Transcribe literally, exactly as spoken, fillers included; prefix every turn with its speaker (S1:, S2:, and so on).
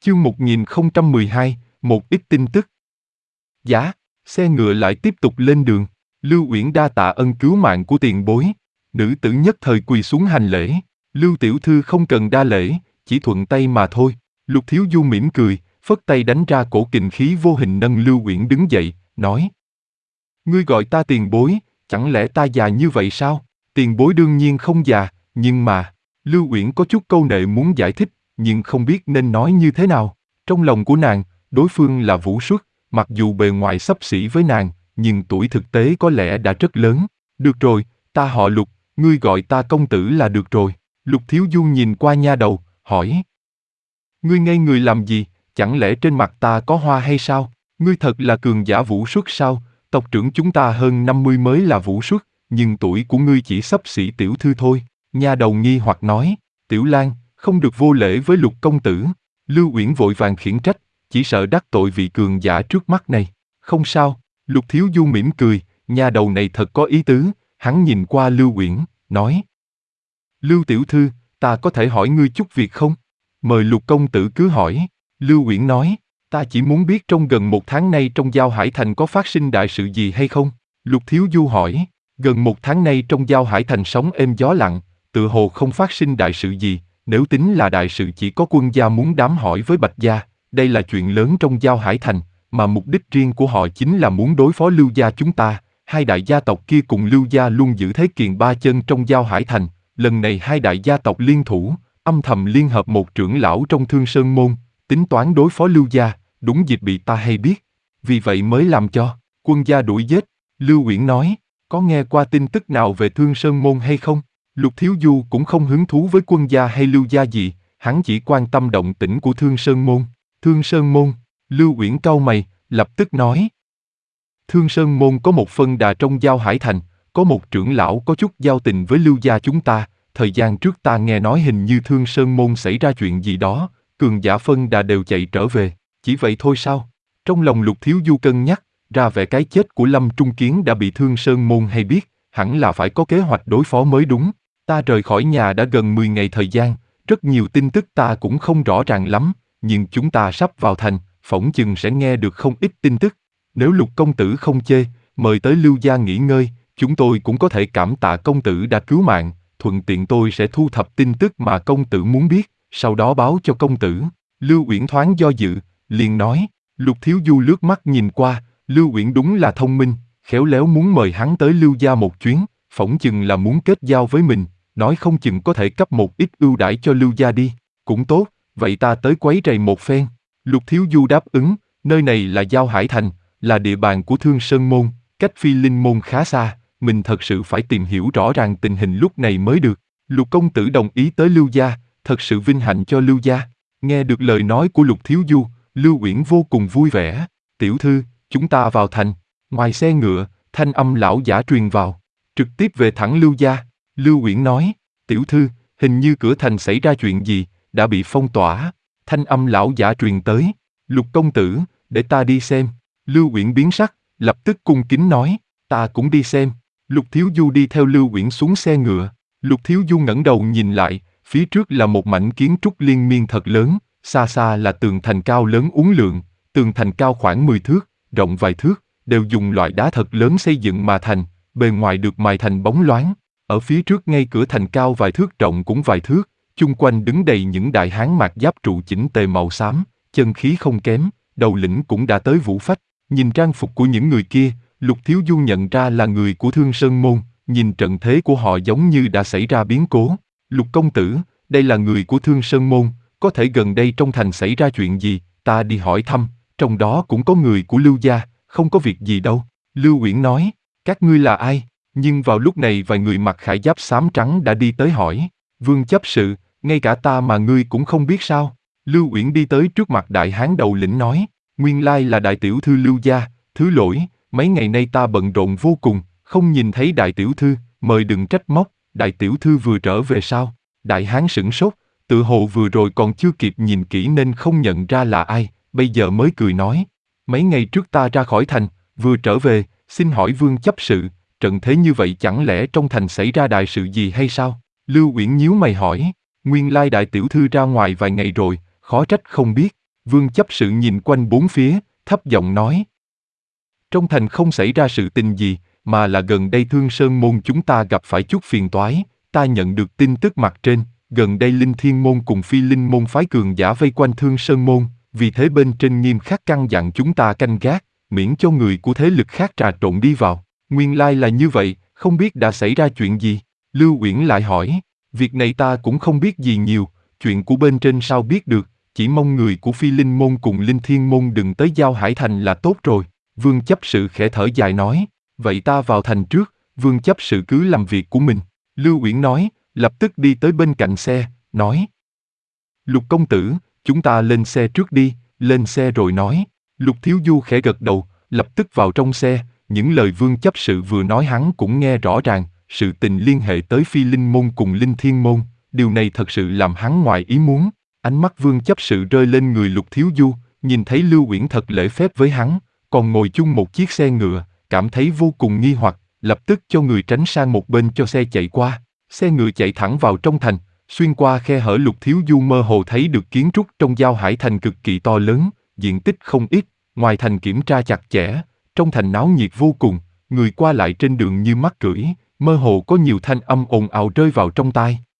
S1: Chương một nghìn không trăm mười hai, một ít tin tức. Giá, xe ngựa lại tiếp tục lên đường. Lưu Uyển đa tạ ân cứu mạng của tiền bối. Nữ tử nhất thời quỳ xuống hành lễ. Lưu tiểu thư không cần đa lễ, chỉ thuận tay mà thôi. Lục Thiếu Du mỉm cười, phất tay đánh ra cổ kình khí vô hình nâng Lưu Uyển đứng dậy, nói: Ngươi gọi ta tiền bối, chẳng lẽ ta già như vậy sao? Tiền bối đương nhiên không già, nhưng mà... Lưu Uyển có chút câu nệ muốn giải thích, nhưng không biết nên nói như thế nào. Trong lòng của nàng, đối phương là Vũ Xuất, mặc dù bề ngoài xấp xỉ với nàng, nhưng tuổi thực tế có lẽ đã rất lớn. Được rồi, ta họ Lục, ngươi gọi ta công tử là được rồi. Lục Thiếu Du nhìn qua nha đầu, hỏi: Ngươi ngây người làm gì, chẳng lẽ trên mặt ta có hoa hay sao? Ngươi thật là cường giả Vũ Xuất sao? Tộc trưởng chúng ta hơn năm mươi mới là Vũ Xuất, nhưng tuổi của ngươi chỉ xấp xỉ tiểu thư thôi. Nha đầu nghi hoặc nói: Tiểu Lan, không được vô lễ với Lục công tử. Lưu Uyển vội vàng khiển trách, chỉ sợ đắc tội vị cường giả trước mắt này. Không sao, Lục Thiếu Du mỉm cười, nha đầu này thật có ý tứ. Hắn nhìn qua Lưu Uyển, nói: Lưu tiểu thư, ta có thể hỏi ngươi chút việc không? Mời Lục công tử cứ hỏi. Lưu Uyển nói: Ta chỉ muốn biết trong gần một tháng nay trong Giao Hải Thành có phát sinh đại sự gì hay không? Lục Thiếu Du hỏi: Gần một tháng nay trong Giao Hải Thành sóng êm gió lặng, tựa hồ không phát sinh đại sự gì. Nếu tính là đại sự chỉ có quân gia muốn đám hỏi với Bạch gia. Đây là chuyện lớn trong Giao Hải Thành, mà mục đích riêng của họ chính là muốn đối phó Lưu gia chúng ta. Hai đại gia tộc kia cùng Lưu gia luôn giữ thế kiền ba chân trong Giao Hải Thành. Lần này hai đại gia tộc liên thủ, âm thầm liên hợp một trưởng lão trong Thương Sơn Môn, tính toán đối phó Lưu gia. Đúng dịp bị ta hay biết, vì vậy mới làm cho quân gia đuổi giết. Lưu Uyển nói: Có nghe qua tin tức nào về Thương Sơn Môn hay không? Lục Thiếu Du cũng không hứng thú với quân gia hay Lưu gia gì, hắn chỉ quan tâm động tĩnh của Thương Sơn Môn. Thương Sơn Môn, Lưu Uyển cau mày, lập tức nói: Thương Sơn Môn có một phân đà trong Giao Hải Thành, có một trưởng lão có chút giao tình với Lưu gia chúng ta. Thời gian trước ta nghe nói hình như Thương Sơn Môn xảy ra chuyện gì đó, cường giả phân đà đều chạy trở về. Chỉ vậy thôi sao? Trong lòng Lục Thiếu Du cân nhắc, ra vẻ cái chết của Lâm Trung Kiến đã bị Thương Sơn Môn hay biết, hẳn là phải có kế hoạch đối phó mới đúng. Ta rời khỏi nhà đã gần mười ngày thời gian, rất nhiều tin tức ta cũng không rõ ràng lắm, nhưng chúng ta sắp vào thành, phỏng chừng sẽ nghe được không ít tin tức. Nếu Lục công tử không chê, mời tới Lưu gia nghỉ ngơi, chúng tôi cũng có thể cảm tạ công tử đã cứu mạng, thuận tiện tôi sẽ thu thập tin tức mà công tử muốn biết, sau đó báo cho công tử. Lưu Uyển thoáng do dự, liền nói. Lục Thiếu Du lướt mắt nhìn qua, Lưu Uyển đúng là thông minh, khéo léo muốn mời hắn tới Lưu gia một chuyến, phỏng chừng là muốn kết giao với mình, nói không chừng có thể cấp một ít ưu đãi cho Lưu gia đi. Cũng tốt, vậy ta tới quấy rầy một phen. Lục Thiếu Du đáp ứng, nơi này là Giao Hải Thành, là địa bàn của Thương Sơn Môn, cách Phi Linh Môn khá xa, mình thật sự phải tìm hiểu rõ ràng tình hình lúc này mới được. Lục công tử đồng ý tới Lưu gia, thật sự vinh hạnh cho Lưu gia. Nghe được lời nói của Lục Thiếu Du, Lưu Uyển vô cùng vui vẻ. Tiểu thư, chúng ta vào thành. Ngoài xe ngựa, thanh âm lão giả truyền vào. Trực tiếp về thẳng Lưu gia. Lưu Uyển nói: Tiểu thư, hình như cửa thành xảy ra chuyện gì, đã bị phong tỏa. Thanh âm lão giả truyền tới. Lục công tử, để ta đi xem. Lưu Uyển biến sắc, lập tức cung kính nói: Ta cũng đi xem. Lục Thiếu Du đi theo Lưu Uyển xuống xe ngựa. Lục Thiếu Du ngẩng đầu nhìn lại, phía trước là một mảnh kiến trúc liên miên thật lớn. Xa xa là tường thành cao lớn uốn lượn, tường thành cao khoảng mười thước, rộng vài thước, đều dùng loại đá thật lớn xây dựng mà thành, bề ngoài được mài thành bóng loáng. Ở phía trước ngay cửa thành cao vài thước rộng cũng vài thước, chung quanh đứng đầy những đại hán mặc giáp trụ chỉnh tề màu xám, chân khí không kém, đầu lĩnh cũng đã tới vũ phách. Nhìn trang phục của những người kia, Lục Thiếu Du nhận ra là người của Thương Sơn Môn, nhìn trận thế của họ giống như đã xảy ra biến cố. Lục công tử, đây là người của Thương Sơn Môn. Có thể gần đây trong thành xảy ra chuyện gì, ta đi hỏi thăm, trong đó cũng có người của Lưu gia, không có việc gì đâu. Lưu Uyển nói: Các ngươi là ai? Nhưng vào lúc này vài người mặc khải giáp xám trắng đã đi tới hỏi: Vương chấp sự, ngay cả ta mà ngươi cũng không biết sao? Lưu Uyển đi tới trước mặt đại hán đầu lĩnh nói: Nguyên lai là đại tiểu thư Lưu gia, thứ lỗi, mấy ngày nay ta bận rộn vô cùng, không nhìn thấy đại tiểu thư, mời đừng trách móc. Đại tiểu thư vừa trở về sao? Đại hán sửng sốt, tự hồ vừa rồi còn chưa kịp nhìn kỹ nên không nhận ra là ai, bây giờ mới cười nói: Mấy ngày trước ta ra khỏi thành, vừa trở về, xin hỏi Vương chấp sự, trận thế như vậy chẳng lẽ trong thành xảy ra đại sự gì hay sao? Lưu Uyển nhíu mày hỏi: Nguyên lai đại tiểu thư ra ngoài vài ngày rồi, khó trách không biết. Vương chấp sự nhìn quanh bốn phía, thấp giọng nói. Trong thành không xảy ra sự tình gì, mà là gần đây Thương Sơn Môn chúng ta gặp phải chút phiền toái. Ta nhận được tin tức mặt trên, gần đây Linh Thiên Môn cùng Phi Linh Môn phái cường giả vây quanh Thương Sơn Môn, vì thế bên trên nghiêm khắc căn dặn chúng ta canh gác, miễn cho người của thế lực khác trà trộn đi vào. Nguyên lai là như vậy, không biết đã xảy ra chuyện gì? Lưu Uyển lại hỏi, việc này ta cũng không biết gì nhiều, chuyện của bên trên sao biết được, chỉ mong người của Phi Linh Môn cùng Linh Thiên Môn đừng tới Giao Hải Thành là tốt rồi. Vương chấp sự khẽ thở dài nói, vậy ta vào thành trước, Vương chấp sự cứ làm việc của mình. Lưu Uyển nói, lập tức đi tới bên cạnh xe, nói. Lục công tử, chúng ta lên xe trước đi, lên xe rồi nói. Lục Thiếu Du khẽ gật đầu, lập tức vào trong xe, những lời Vương chấp sự vừa nói hắn cũng nghe rõ ràng, sự tình liên hệ tới Phi Linh Môn cùng Linh Thiên Môn, điều này thật sự làm hắn ngoài ý muốn. Ánh mắt Vương chấp sự rơi lên người Lục Thiếu Du, nhìn thấy Lưu Uyển thật lễ phép với hắn, còn ngồi chung một chiếc xe ngựa, cảm thấy vô cùng nghi hoặc, lập tức cho người tránh sang một bên cho xe chạy qua. Xe ngựa chạy thẳng vào trong thành, xuyên qua khe hở. Lục Thiếu Du mơ hồ thấy được kiến trúc trong Giao Hải Thành cực kỳ to lớn, diện tích không ít, ngoài thành kiểm tra chặt chẽ, trong thành náo nhiệt vô cùng, người qua lại trên đường như mắc cưỡi, mơ hồ có nhiều thanh âm ồn ào rơi vào trong tai.